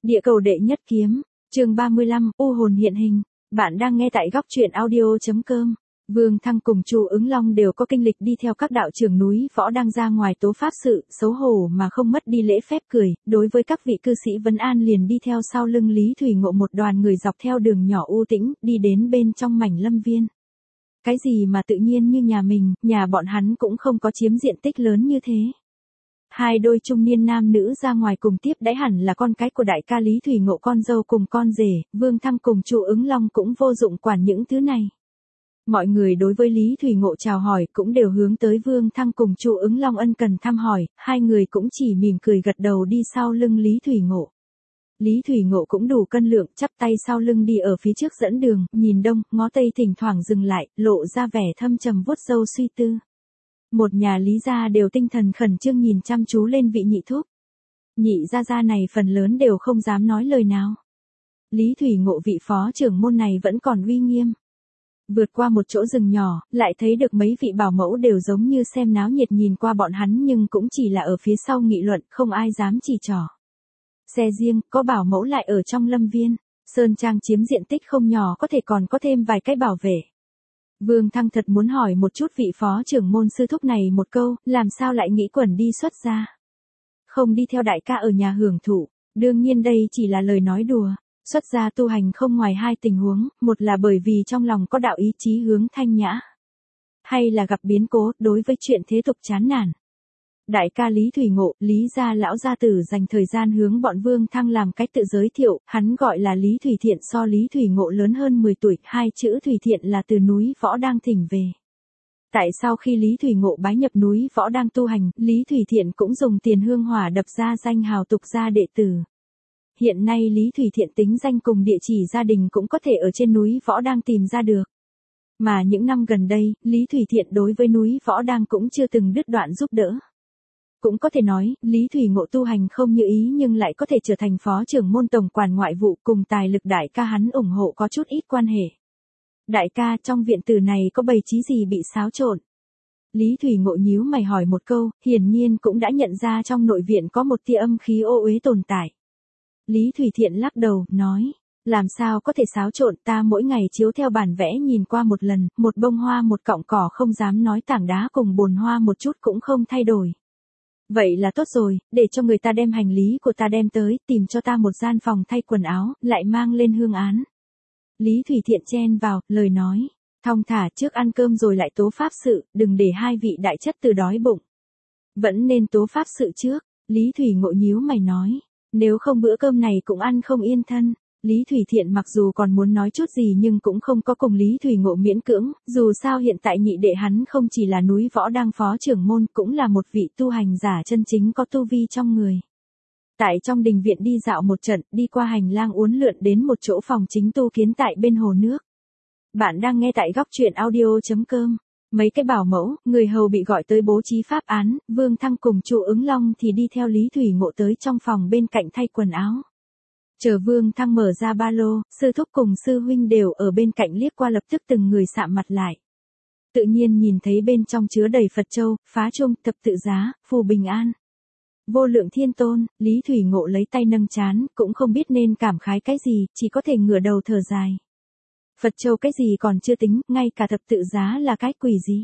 Địa cầu đệ nhất kiếm, chương 35, U hồn hiện hình. Bạn đang nghe tại góc truyện audio.com. Vương Thăng cùng Chu Ứng Long đều có kinh lịch đi theo các đạo trưởng núi võ đang ra ngoài tố pháp sự, xấu hổ mà không mất đi lễ phép cười, đối với các vị cư sĩ vấn an liền đi theo sau lưng Lý Thủy Ngộ một đoàn người dọc theo đường nhỏ u tĩnh, đi đến bên trong mảnh lâm viên. Cái gì mà tự nhiên như nhà mình, nhà bọn hắn cũng không có chiếm diện tích lớn như thế. Hai đôi trung niên nam nữ ra ngoài cùng tiếp đãi hẳn là con cái của đại ca Lý Thủy Ngộ con dâu cùng con rể, Vương Thăng cùng Chu Ứng Long cũng vô dụng quản những thứ này. Mọi người đối với Lý Thủy Ngộ chào hỏi cũng đều hướng tới Vương Thăng cùng Chu Ứng Long ân cần thăm hỏi, hai người cũng chỉ mỉm cười gật đầu đi sau lưng Lý Thủy Ngộ. Lý Thủy Ngộ cũng đủ cân lượng, chắp tay sau lưng đi ở phía trước dẫn đường, nhìn đông, ngó tây thỉnh thoảng dừng lại, lộ ra vẻ thâm trầm vuốt râu suy tư. Một nhà Lý gia đều tinh thần khẩn trương nhìn chăm chú lên vị nhị thúc. Nhị gia này phần lớn đều không dám nói lời nào. Lý Thủy Ngộ vị phó trưởng môn này vẫn còn uy nghiêm. Vượt qua một chỗ rừng nhỏ, lại thấy được mấy vị bảo mẫu đều giống như xem náo nhiệt nhìn qua bọn hắn nhưng cũng chỉ là ở phía sau nghị luận, không ai dám chỉ trỏ. Xe riêng, có bảo mẫu lại ở trong lâm viên. Sơn Trang chiếm diện tích không nhỏ có thể còn có thêm vài cái bảo vệ. Vương Thăng thật muốn hỏi một chút vị phó trưởng môn sư thúc này một câu, làm sao lại nghĩ quẩn đi xuất gia. Không đi theo đại ca ở nhà hưởng thụ, đương nhiên đây chỉ là lời nói đùa. Xuất gia tu hành không ngoài hai tình huống, một là bởi vì trong lòng có đạo ý chí hướng thanh nhã. Hay là gặp biến cố, đối với chuyện thế tục chán nản. Đại ca Lý Thủy Ngộ, Lý gia lão gia tử dành thời gian hướng bọn Vương Thăng làm cách tự giới thiệu, hắn gọi là Lý Thủy Thiện so Lý Thủy Ngộ lớn hơn 10 tuổi, hai chữ Thủy Thiện là từ núi võ đang thỉnh về. Tại sau khi Lý Thủy Ngộ bái nhập núi võ đang tu hành, Lý Thủy Thiện cũng dùng tiền hương hỏa đập ra danh hào tục gia đệ tử. Hiện nay Lý Thủy Thiện tính danh cùng địa chỉ gia đình cũng có thể ở trên núi võ đang tìm ra được. Mà những năm gần đây, Lý Thủy Thiện đối với núi võ đang cũng chưa từng đứt đoạn giúp đỡ. Cũng có thể nói, Lý Thủy Ngộ tu hành không như ý nhưng lại có thể trở thành phó trưởng môn tổng quản ngoại vụ cùng tài lực đại ca hắn ủng hộ có chút ít quan hệ. Đại ca trong viện tử này có bày trí gì bị xáo trộn? Lý Thủy Ngộ nhíu mày hỏi một câu, hiển nhiên cũng đã nhận ra trong nội viện có một tia âm khí ô uế tồn tại. Lý Thủy Thiện lắc đầu, nói, làm sao có thể xáo trộn, ta mỗi ngày chiếu theo bản vẽ nhìn qua một lần, một bông hoa một cọng cỏ không dám nói tảng đá cùng bồn hoa một chút cũng không thay đổi. Vậy là tốt rồi, để cho người ta đem hành lý của ta đem tới, tìm cho ta một gian phòng thay quần áo, lại mang lên hương án. Lý Thủy Thiện chen vào, lời nói, thong thả trước ăn cơm rồi lại tố pháp sự, đừng để hai vị đại chất từ đói bụng. Vẫn nên tố pháp sự trước, Lý Thủy Ngộ nhíu mày nói, nếu không bữa cơm này cũng ăn không yên thân. Lý Thủy Thiện mặc dù còn muốn nói chút gì nhưng cũng không có cùng Lý Thủy Ngộ miễn cưỡng, dù sao hiện tại nhị đệ hắn không chỉ là núi võ đang phó trưởng môn cũng là một vị tu hành giả chân chính có tu vi trong người. Tại trong đình viện đi dạo một trận, đi qua hành lang uốn lượn đến một chỗ phòng chính tu kiến tại bên hồ nước. Bạn đang nghe tại góc truyện audio.com. Mấy cái bảo mẫu, người hầu bị gọi tới bố trí pháp án, Vương Thăng cùng Chu Ứng Long thì đi theo Lý Thủy Ngộ tới trong phòng bên cạnh thay quần áo. Chờ Vương Thăng mở ra ba lô, sư thúc cùng sư huynh đều ở bên cạnh liếc qua lập tức từng người sạm mặt lại. Tự nhiên nhìn thấy bên trong chứa đầy Phật châu, phá trung, thập tự giá, phù bình an. Vô lượng thiên tôn, Lý Thủy Ngộ lấy tay nâng trán, cũng không biết nên cảm khái cái gì, chỉ có thể ngửa đầu thở dài. Phật châu cái gì còn chưa tính, ngay cả thập tự giá là cái quỷ gì.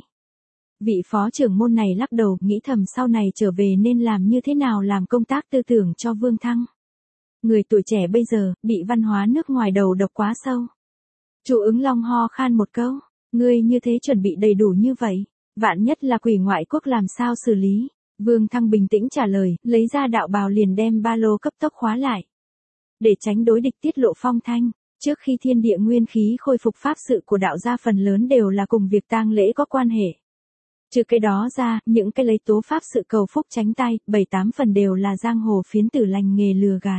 Vị phó trưởng môn này lắc đầu, nghĩ thầm sau này trở về nên làm như thế nào làm công tác tư tưởng cho Vương Thăng. Người tuổi trẻ bây giờ, bị văn hóa nước ngoài đầu độc quá sâu. Chu Ứng Long ho khan một câu, ngươi như thế chuẩn bị đầy đủ như vậy, vạn nhất là quỷ ngoại quốc làm sao xử lý. Vương Thăng bình tĩnh trả lời, lấy ra đạo bào liền đem ba lô cấp tốc khóa lại. Để tránh đối địch tiết lộ phong thanh, trước khi thiên địa nguyên khí khôi phục pháp sự của đạo gia phần lớn đều là cùng việc tang lễ có quan hệ. Trừ cái đó ra, những cái lấy tố pháp sự cầu phúc tránh tai, 7-8 phần đều là giang hồ phiến tử lành nghề lừa gạt.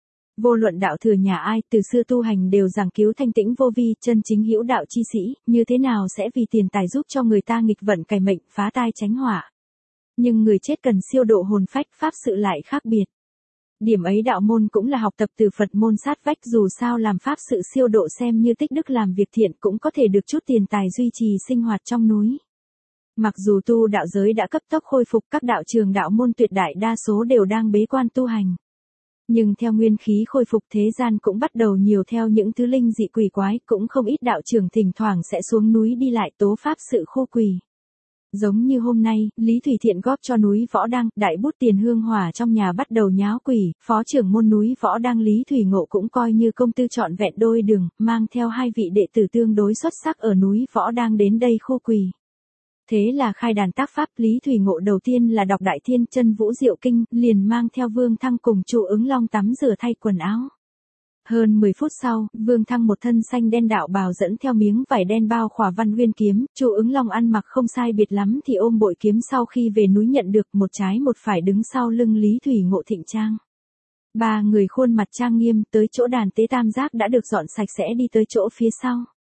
Vô luận đạo thừa nhà ai, từ xưa tu hành đều giảng cứu thanh tĩnh vô vi, chân chính hữu đạo chi sĩ, như thế nào sẽ vì tiền tài giúp cho người ta nghịch vận cải mệnh, phá tai tránh họa. Nhưng người chết cần siêu độ hồn phách, pháp sự lại khác biệt. Điểm ấy đạo môn cũng là học tập từ Phật môn sát vách, dù sao làm pháp sự siêu độ xem như tích đức làm việc thiện cũng có thể được chút tiền tài duy trì sinh hoạt trong núi. Mặc dù tu đạo giới đã cấp tốc khôi phục, các đạo trường đạo môn tuyệt đại đa số đều đang bế quan tu hành. Nhưng theo nguyên khí khôi phục thế gian cũng bắt đầu nhiều theo những thứ linh dị quỷ quái, cũng không ít đạo trưởng thỉnh thoảng sẽ xuống núi đi lại tố pháp sự khô quỷ. Giống như hôm nay, Lý Thủy Thiện góp cho núi Võ Đăng, đại bút tiền hương hỏa trong nhà bắt đầu nháo quỷ, phó trưởng môn núi Võ Đăng Lý Thủy Ngộ cũng coi như công tư trọn vẹn đôi đường, mang theo 2 vị đệ tử tương đối xuất sắc ở núi Võ Đăng đến đây khô quỷ. Thế là khai đàn tác pháp, Lý Thủy Ngộ đầu tiên là đọc Đại Thiên Chân Vũ Diệu Kinh, liền mang theo Vương Thăng cùng Chu Ứng Long tắm rửa thay quần áo. Hơn 10 phút sau, Vương Thăng một thân xanh đen đạo bào dẫn theo miếng vải đen bao khỏa Văn Nguyên kiếm, Chu Ứng Long ăn mặc không sai biệt lắm thì ôm bội kiếm sau khi về núi nhận được một trái một phải đứng sau lưng Lý Thủy Ngộ thịnh trang. 3 người khuôn mặt trang nghiêm tới chỗ đàn tế tam giác đã được dọn sạch sẽ đi tới chỗ phía sau.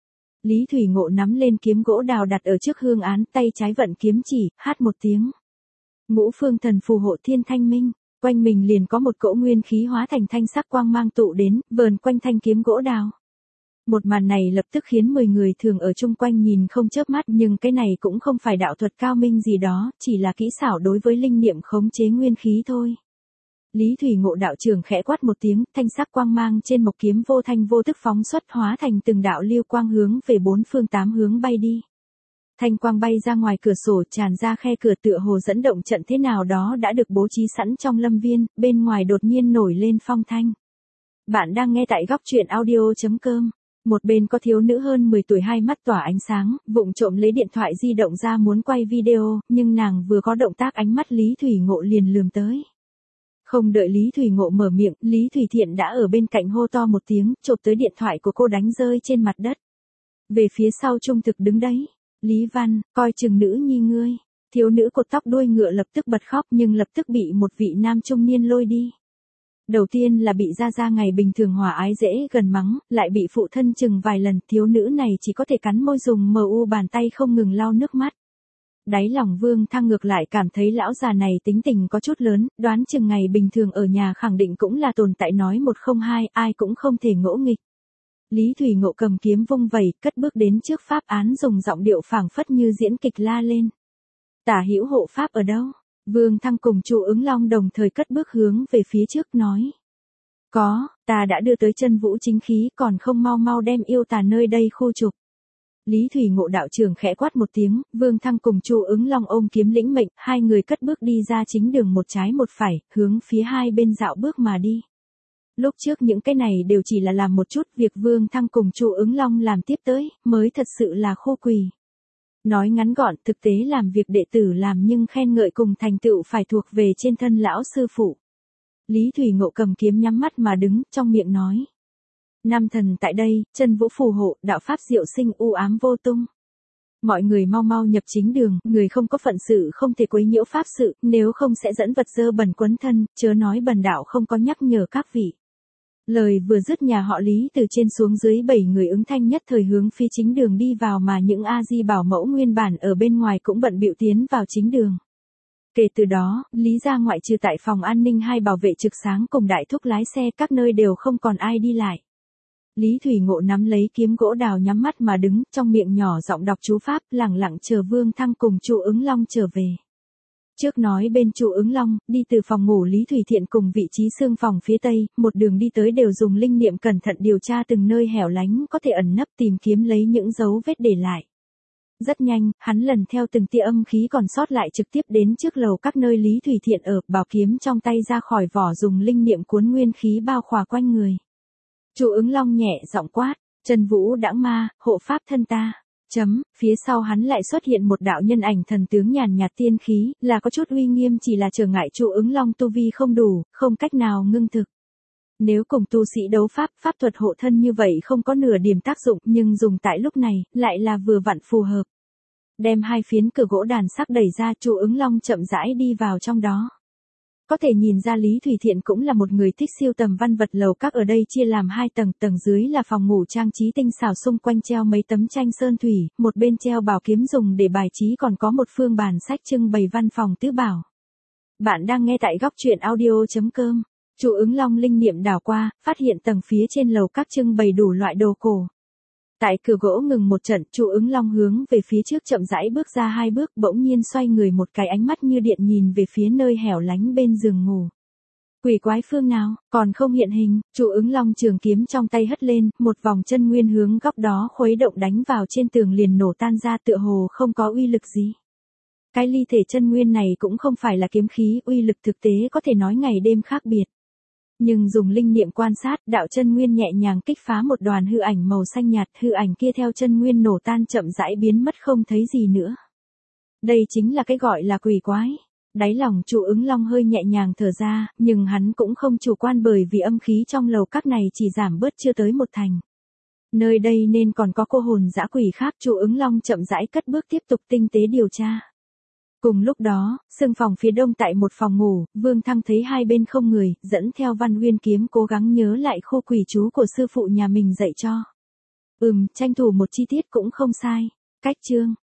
Lý Thủy Ngộ nắm lên kiếm gỗ đào đặt ở trước hương án, tay trái vận kiếm chỉ, hát một tiếng. Ngũ phương thần phù hộ thiên thanh minh, quanh mình liền có một cỗ nguyên khí hóa thành thanh sắc quang mang tụ đến, vờn quanh thanh kiếm gỗ đào. Một màn này lập tức khiến 10 người thường ở chung quanh nhìn không chớp mắt, nhưng cái này cũng không phải đạo thuật cao minh gì đó, chỉ là kỹ xảo đối với linh niệm khống chế nguyên khí thôi. Lý Thủy Ngộ đạo trưởng khẽ quát một tiếng, thanh sắc quang mang trên mộc kiếm vô thanh vô tức phóng xuất hóa thành từng đạo lưu quang hướng về 4 phương 8 hướng bay đi. Thanh quang bay ra ngoài cửa sổ tràn ra khe cửa tựa hồ dẫn động trận thế nào đó đã được bố trí sẵn trong lâm viên, bên ngoài đột nhiên nổi lên phong thanh. Bạn đang nghe tại góc truyện audio.com. Một bên có thiếu nữ hơn 10 tuổi hai mắt tỏa ánh sáng, vụng trộm lấy điện thoại di động ra muốn quay video, nhưng nàng vừa có động tác ánh mắt Lý Thủy Ngộ liền lườm tới. Không đợi Lý Thủy Ngộ mở miệng, Lý Thủy Thiện đã ở bên cạnh hô to một tiếng, chộp tới điện thoại của cô đánh rơi trên mặt đất. Về phía sau trung thực đứng đấy, Lý Văn, coi chừng nữ nhi ngươi. Thiếu nữ cột tóc đuôi ngựa lập tức bật khóc nhưng lập tức bị một vị nam trung niên lôi đi. Đầu tiên là bị ra ngày bình thường hòa ái dễ gần mắng, lại bị phụ thân chừng vài lần, thiếu nữ này chỉ có thể cắn môi dùng mu bàn tay không ngừng lau nước mắt. Đáy lòng Vương Thăng ngược lại cảm thấy lão già này tính tình có chút lớn, đoán chừng ngày bình thường ở nhà khẳng định cũng là tồn tại nói một không hai, ai cũng không thể ngỗ nghịch. Lý Thủy Ngộ cầm kiếm vung vẩy, cất bước đến trước pháp án dùng giọng điệu phảng phất như diễn kịch la lên. Tả hữu hộ pháp ở đâu? Vương Thăng cùng Chu Ứng Long đồng thời cất bước hướng về phía trước nói. Có, ta đã đưa tới chân vũ chính khí còn không mau đem yêu tà nơi đây khu trục. Lý Thủy Ngộ đạo trưởng khẽ quát một tiếng, Vương Thăng cùng Chu Ứng Long ôm kiếm lĩnh mệnh, hai người cất bước đi ra chính đường một trái một phải, hướng phía hai bên dạo bước mà đi. Lúc trước những cái này đều chỉ là làm một chút, việc Vương Thăng cùng Chu Ứng Long làm tiếp tới, mới thật sự là khô quỳ. Nói ngắn gọn, thực tế làm việc đệ tử làm nhưng khen ngợi cùng thành tựu phải thuộc về trên thân lão sư phụ. Lý Thủy Ngộ cầm kiếm nhắm mắt mà đứng, trong miệng nói. Nam thần tại đây, chân vũ phù hộ, đạo pháp diệu sinh u ám vô tung. Mọi người mau nhập chính đường, người không có phận sự không thể quấy nhiễu pháp sự, nếu không sẽ dẫn vật dơ bẩn quấn thân, chớ nói bần đạo không có nhắc nhở các vị. Lời vừa dứt nhà họ Lý từ trên xuống dưới 7 người ứng thanh nhất thời hướng phía chính đường đi vào mà những A-di bảo mẫu nguyên bản ở bên ngoài cũng bận bịu tiến vào chính đường. Kể từ đó, Lý gia ngoại trừ tại phòng an ninh hai bảo vệ trực sáng cùng đại thúc lái xe các nơi đều không còn ai đi lại. Lý Thủy Ngộ nắm lấy kiếm gỗ đào nhắm mắt mà đứng, trong miệng nhỏ giọng đọc chú pháp, lẳng lặng chờ Vương Thăng cùng Chu Ứng Long trở về. Trước nói bên Chu Ứng Long, đi từ phòng ngủ Lý Thủy Thiện cùng vị trí xương phòng phía tây, một đường đi tới đều dùng linh niệm cẩn thận điều tra từng nơi hẻo lánh có thể ẩn nấp tìm kiếm lấy những dấu vết để lại. Rất nhanh, hắn lần theo từng tia âm khí còn sót lại trực tiếp đến trước lầu các nơi Lý Thủy Thiện ở, bảo kiếm trong tay ra khỏi vỏ dùng linh niệm cuốn nguyên khí bao khỏa quanh người. Chu Ứng Long nhẹ giọng quát, Trần Vũ đãng ma, hộ pháp thân ta. Phía sau hắn lại xuất hiện một đạo nhân ảnh thần tướng nhàn nhạt tiên khí, là có chút uy nghiêm chỉ là trở ngại Chu Ứng Long tu vi không đủ, không cách nào ngưng thực. Nếu cùng tu sĩ đấu pháp, pháp thuật hộ thân như vậy không có nửa điểm tác dụng, nhưng dùng tại lúc này, lại là vừa vặn phù hợp. Đem hai phiến cửa gỗ đàn sắc đẩy ra, Chu Ứng Long chậm rãi đi vào trong đó. Có thể nhìn ra Lý Thủy Thiện cũng là một người thích siêu tầm văn vật, lầu các ở đây chia làm 2 tầng, tầng dưới là phòng ngủ trang trí tinh xảo xung quanh treo mấy tấm tranh sơn thủy, một bên treo bảo kiếm dùng để bài trí còn có một phương bàn sách trưng bày văn phòng tứ bảo. Bạn đang nghe tại góc truyện audio.com. Chu Ứng Long linh niệm đảo qua, phát hiện tầng phía trên lầu các trưng bày đủ loại đồ cổ. Tại cửa gỗ ngừng một trận, Chu Ứng Long hướng về phía trước chậm rãi bước ra 2 bước, bỗng nhiên xoay người một cái, ánh mắt như điện nhìn về phía nơi hẻo lánh bên giường ngủ. Quỷ quái phương nào, còn không hiện hình, Chu Ứng Long trường kiếm trong tay hất lên, một vòng chân nguyên hướng góc đó khuấy động đánh vào trên tường liền nổ tan ra tựa hồ không có uy lực gì. Cái ly thể chân nguyên này cũng không phải là kiếm khí, uy lực thực tế có thể nói ngày đêm khác biệt. Nhưng dùng linh niệm quan sát, đạo chân nguyên nhẹ nhàng kích phá một đoàn hư ảnh màu xanh nhạt, hư ảnh kia theo chân nguyên nổ tan chậm rãi biến mất không thấy gì nữa. Đây chính là cái gọi là quỷ quái. Đáy lòng Chu Ứng Long hơi nhẹ nhàng thở ra, nhưng hắn cũng không chủ quan bởi vì âm khí trong lầu các này chỉ giảm bớt chưa tới một thành. Nơi đây nên còn có cô hồn dã quỷ khác, Chu Ứng Long chậm rãi cất bước tiếp tục tinh tế điều tra. Cùng lúc đó, sương phòng phía đông tại một phòng ngủ, Vương Thăng thấy hai bên không người, dẫn theo Văn Uyên kiếm cố gắng nhớ lại khu quỷ chú của sư phụ nhà mình dạy cho. Tranh thủ một chi tiết cũng không sai. Cách chương